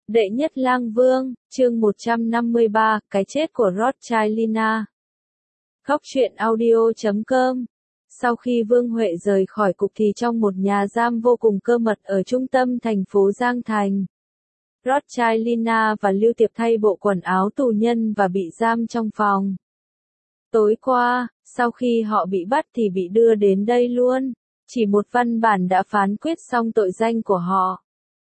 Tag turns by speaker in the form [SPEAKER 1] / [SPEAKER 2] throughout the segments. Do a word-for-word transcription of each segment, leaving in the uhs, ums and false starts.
[SPEAKER 1] Đệ nhất lang vương, chương một trăm năm mươi ba, cái chết của Rothschild Lina. Góc truyện audio chấm com. Sau khi Vương Huệ rời khỏi cục thì trong một nhà giam vô cùng cơ mật ở trung tâm thành phố Giang Thành, Rothschild Lina và Lưu Tiệp thay bộ quần áo tù nhân và bị giam trong phòng. Tối qua, sau khi họ bị bắt thì bị đưa đến đây luôn, chỉ một văn bản đã phán quyết xong tội danh của họ.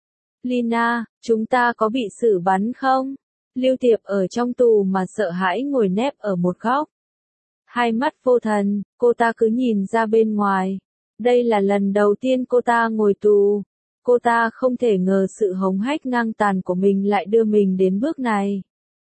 [SPEAKER 1] Lina, chúng ta có bị xử bắn không? Lưu Tiệp ở trong tù mà sợ hãi ngồi nép ở một góc. Hai mắt vô thần, cô ta cứ nhìn ra bên ngoài. Đây là lần đầu tiên cô ta ngồi tù. Cô ta không thể ngờ sự hống hách ngang tàn của mình lại đưa mình đến bước này.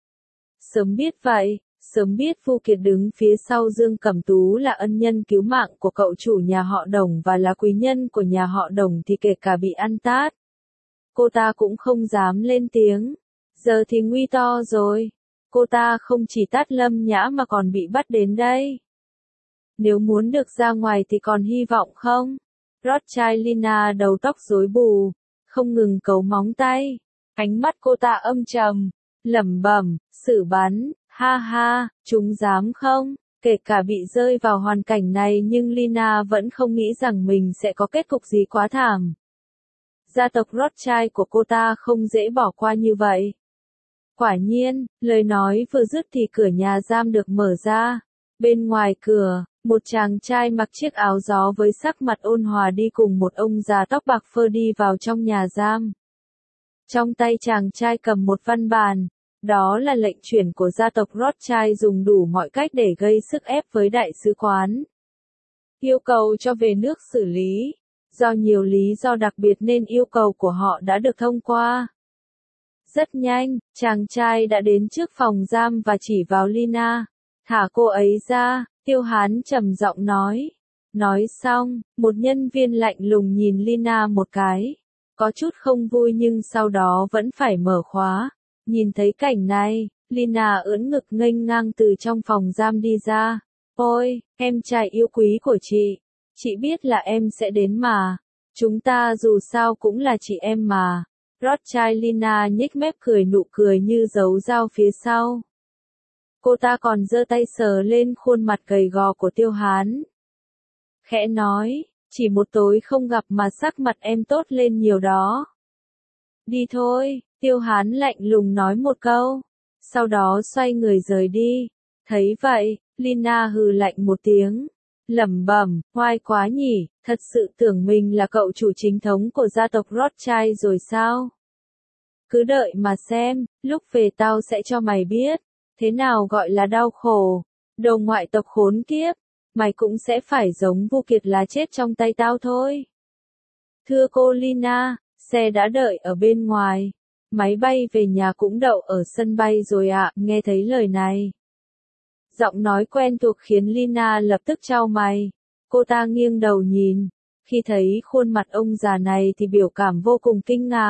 [SPEAKER 1] Sớm biết vậy, sớm biết Vu Kiệt đứng phía sau Dương Cẩm Tú là ân nhân cứu mạng của cậu chủ nhà họ Đồng và là quý nhân của nhà họ Đồng thì kể cả bị ăn tát, cô ta cũng không dám lên tiếng. Giờ thì nguy to rồi. Cô ta không chỉ tát Lâm Nhã mà còn bị bắt đến đây. Nếu muốn được ra ngoài thì còn hy vọng không? Rothschild Lina đầu tóc rối bù, không ngừng cấu móng tay. Ánh mắt cô ta âm trầm, lẩm bẩm, xử bắn, ha ha, chúng dám không? Kể cả bị rơi vào hoàn cảnh này nhưng Lina vẫn không nghĩ rằng mình sẽ có kết cục gì quá thảm. Gia tộc Rothschild của cô ta không dễ bỏ qua như vậy. Quả nhiên, lời nói vừa dứt thì cửa nhà giam được mở ra. Bên ngoài cửa, một chàng trai mặc chiếc áo gió với sắc mặt ôn hòa đi cùng một ông già tóc bạc phơ đi vào trong nhà giam. Trong tay chàng trai cầm một văn bản, đó là lệnh chuyển của gia tộc Rothschild dùng đủ mọi cách để gây sức ép với đại sứ quán. Yêu cầu cho về nước xử lý. Do nhiều lý do đặc biệt nên yêu cầu của họ đã được thông qua. Rất nhanh, chàng trai đã đến trước phòng giam và chỉ vào Lina. Thả cô ấy ra, Tiêu Hán trầm giọng nói. Nói xong, một nhân viên lạnh lùng nhìn Lina một cái. Có chút không vui nhưng sau đó vẫn phải mở khóa. Nhìn thấy cảnh này, Lina ưỡn ngực nghênh ngang từ trong phòng giam đi ra. Ôi, em trai yêu quý của chị. Chị biết là em sẽ đến mà. Chúng ta dù sao cũng là chị em mà. Rothschild Lina nhếch mép cười nụ cười như giấu dao phía sau. Cô ta còn giơ tay sờ lên khuôn mặt gầy gò của Tiêu Hán. Khẽ nói, chỉ một tối không gặp mà sắc mặt em tốt lên nhiều đó. Đi thôi, Tiêu Hán lạnh lùng nói một câu. Sau đó xoay người rời đi. Thấy vậy, Lina hừ lạnh một tiếng. Lẩm bẩm, oai quá nhỉ, thật sự tưởng mình là cậu chủ chính thống của gia tộc Rothschild rồi sao? Cứ đợi mà xem, lúc về tao sẽ cho mày biết, thế nào gọi là đau khổ, đồ ngoại tộc khốn kiếp, mày cũng sẽ phải giống Vu Kiệt là chết trong tay tao thôi. Thưa cô Lina, xe đã đợi ở bên ngoài, máy bay về nhà cũng đậu ở sân bay rồi ạ, nghe thấy lời này. Giọng nói quen thuộc khiến Lina lập tức chau mày. Cô ta nghiêng đầu nhìn. Khi thấy khuôn mặt ông già này thì biểu cảm vô cùng kinh ngạc.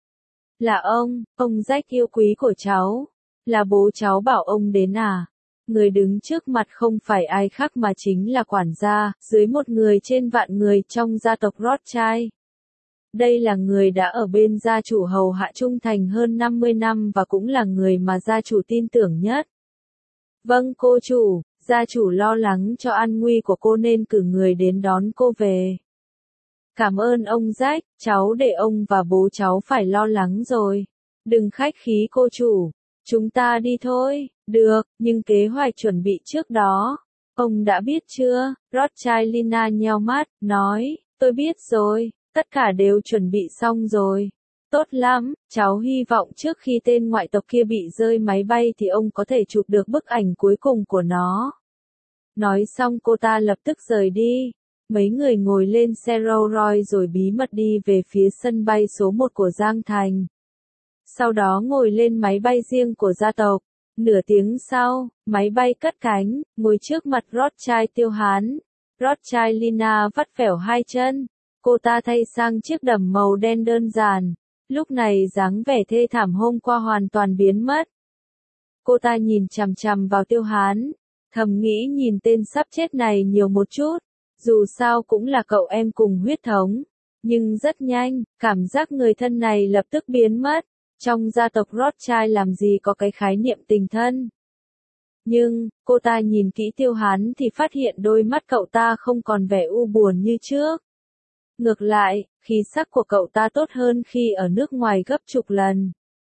[SPEAKER 1] Là ông, ông Jack yêu quý của cháu. Là bố cháu bảo ông đến à? Người đứng trước mặt không phải ai khác mà chính là quản gia, dưới một người trên vạn người trong gia tộc Rothschild. Đây là người đã ở bên gia chủ hầu hạ trung thành hơn năm mươi năm và cũng là người mà gia chủ tin tưởng nhất. Vâng cô chủ, gia chủ lo lắng cho an nguy của cô nên cử người đến đón cô về. Cảm ơn ông Jack, cháu để ông và bố cháu phải lo lắng rồi. Đừng khách khí cô chủ, chúng ta đi thôi. Được, nhưng kế hoạch chuẩn bị trước đó. Ông đã biết chưa? Rothschild Lina nheo mắt, nói, tôi biết rồi, tất cả đều chuẩn bị xong rồi. Tốt lắm, cháu hy vọng trước khi tên ngoại tộc kia bị rơi máy bay thì ông có thể chụp được bức ảnh cuối cùng của nó. Nói xong cô ta lập tức rời đi. Mấy người ngồi lên xe Rolls Royce rồi bí mật đi về phía sân bay số một của Giang Thành. Sau đó ngồi lên máy bay riêng của gia tộc. Nửa tiếng sau, máy bay cất cánh, ngồi trước mặt Rothschild Tiêu Hán. Rothschild Lina vắt vẻo hai chân. Cô ta thay sang chiếc đầm màu đen đơn giản. Lúc này dáng vẻ thê thảm hôm qua hoàn toàn biến mất. Cô ta nhìn chằm chằm vào Tiêu Hán, thầm nghĩ nhìn tên sắp chết này nhiều một chút, dù sao cũng là cậu em cùng huyết thống. Nhưng rất nhanh, cảm giác người thân này lập tức biến mất. Trong gia tộc Rothschild làm gì có cái khái niệm tình thân. Nhưng, cô ta nhìn kỹ Tiêu Hán thì phát hiện đôi mắt cậu ta không còn vẻ u buồn như trước. Ngược lại, khí sắc của cậu ta tốt hơn khi ở nước ngoài gấp chục lần.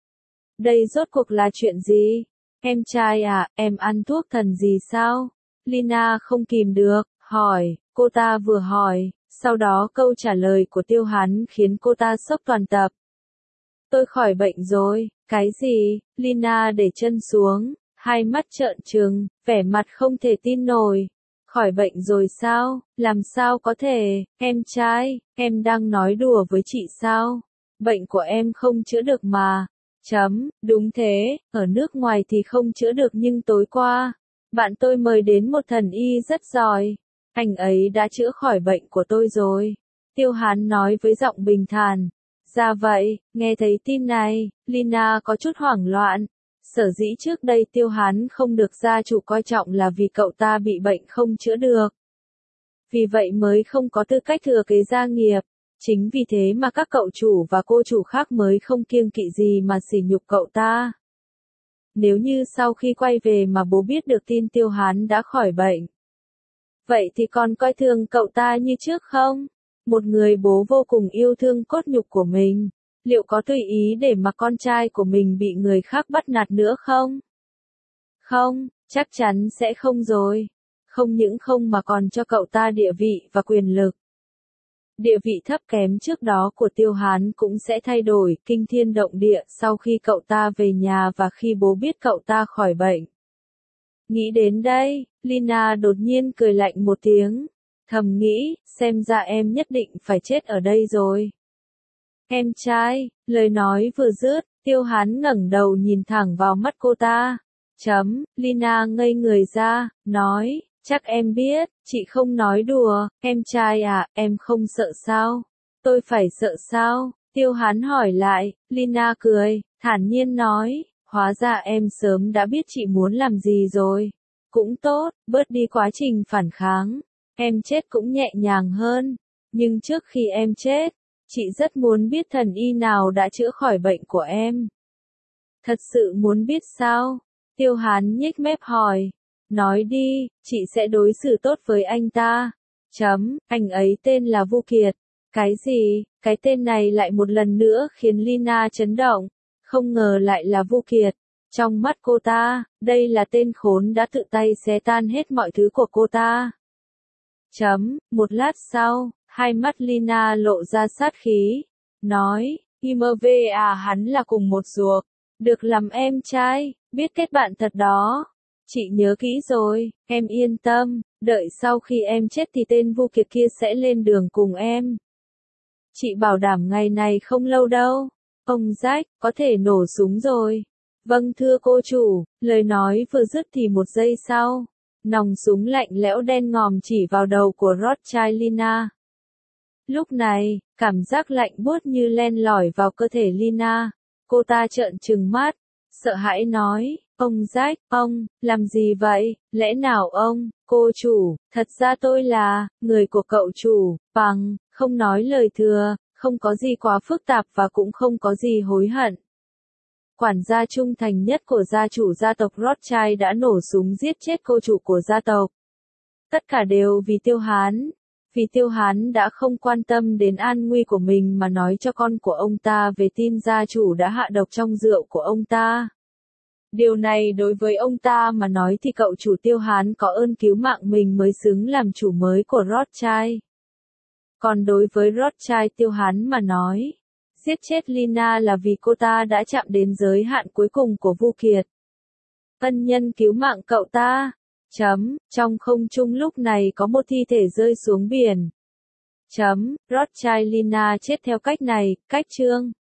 [SPEAKER 1] Đây rốt cuộc là chuyện gì? Em trai à, em ăn thuốc thần gì sao? Lina không kìm được, hỏi, cô ta vừa hỏi, sau đó câu trả lời của Tiêu Hán khiến cô ta sốc toàn tập. Tôi khỏi bệnh rồi, cái gì? Lina để chân xuống, hai mắt trợn trừng, vẻ mặt không thể tin nổi. Khỏi bệnh rồi sao? Làm sao có thể? Em trai, em đang nói đùa với chị sao? Bệnh của em không chữa được mà. Chấm, đúng thế, ở nước ngoài thì không chữa được nhưng tối qua, bạn tôi mời đến một thần y rất giỏi. Anh ấy đã chữa khỏi bệnh của tôi rồi. Tiêu Hán nói với giọng bình thản. Ra vậy, nghe thấy tin này, Lina có chút hoảng loạn. Sở dĩ trước đây Tiêu Hán không được gia chủ coi trọng là vì cậu ta bị bệnh không chữa được. Vì vậy mới không có tư cách thừa kế gia nghiệp. Chính vì thế mà các cậu chủ và cô chủ khác mới không kiêng kỵ gì mà sỉ nhục cậu ta. Nếu như sau khi quay về mà bố biết được tin Tiêu Hán đã khỏi bệnh, vậy thì còn coi thường cậu ta như trước không? Một người bố vô cùng yêu thương cốt nhục của mình, liệu có tùy ý để mà con trai của mình bị người khác bắt nạt nữa không? Không, chắc chắn sẽ không rồi. Không những không mà còn cho cậu ta địa vị và quyền lực. Địa vị thấp kém trước đó của Tiêu Hán cũng sẽ thay đổi kinh thiên động địa sau khi cậu ta về nhà và khi bố biết cậu ta khỏi bệnh. Nghĩ đến đây, Lina đột nhiên cười lạnh một tiếng. Thầm nghĩ, xem ra em nhất định phải chết ở đây rồi. Em trai, lời nói vừa dứt, Tiêu Hán ngẩng đầu nhìn thẳng vào mắt cô ta. Chấm, Lina ngây người ra, nói, chắc em biết, chị không nói đùa, em trai à, em không sợ sao? Tôi phải sợ sao? Tiêu Hán hỏi lại, Lina cười, thản nhiên nói, hóa ra em sớm đã biết chị muốn làm gì rồi. Cũng tốt, bớt đi quá trình phản kháng. Em chết cũng nhẹ nhàng hơn. Nhưng trước khi em chết, chị rất muốn biết thần y nào đã chữa khỏi bệnh của em. Thật sự muốn biết sao? Tiêu Hán nhếch mép hỏi. Nói đi, chị sẽ đối xử tốt với anh ta. Chấm, anh ấy tên là Vu Kiệt. Cái gì? Cái tên này lại một lần nữa khiến Lina chấn động. Không ngờ lại là Vu Kiệt. Trong mắt cô ta, đây là tên khốn đã tự tay xé tan hết mọi thứ của cô ta. Chấm, một lát sau, hai mắt Lina lộ ra sát khí. Nói, i em vê à hắn là cùng một ruột. Được làm em trai, biết kết bạn thật đó. Chị nhớ kỹ rồi, em yên tâm, đợi sau khi em chết thì tên Vu Kiệt kia sẽ lên đường cùng em. Chị bảo đảm ngày này không lâu đâu. Ông Jack, có thể nổ súng rồi. Vâng thưa cô chủ, lời nói vừa dứt thì một giây sau, nòng súng lạnh lẽo đen ngòm chỉ vào đầu của Rothschild Lina. Lúc này, cảm giác lạnh buốt như len lỏi vào cơ thể Lina. Cô ta trợn trừng mắt, sợ hãi nói, ông Jack, ông, làm gì vậy, lẽ nào ông, cô chủ, thật ra tôi là, người của cậu chủ, bằng, không nói lời thừa, không có gì quá phức tạp và cũng không có gì hối hận. Quản gia trung thành nhất của gia chủ gia tộc Rothschild đã nổ súng giết chết cô chủ của gia tộc. Tất cả đều vì Tiêu Hán. Vì Tiêu Hán đã không quan tâm đến an nguy của mình mà nói cho con của ông ta về tin gia chủ đã hạ độc trong rượu của ông ta. Điều này đối với ông ta mà nói thì cậu chủ Tiêu Hán có ơn cứu mạng mình mới xứng làm chủ mới của Rothschild. Còn đối với Rothschild Tiêu Hán mà nói, giết chết Lina là vì cô ta đã chạm đến giới hạn cuối cùng của Vu Kiệt. Ân nhân cứu mạng cậu ta. Chấm, trong không trung lúc này có một thi thể rơi xuống biển. Chấm, Rothschild Lina chết theo cách này, cách chương.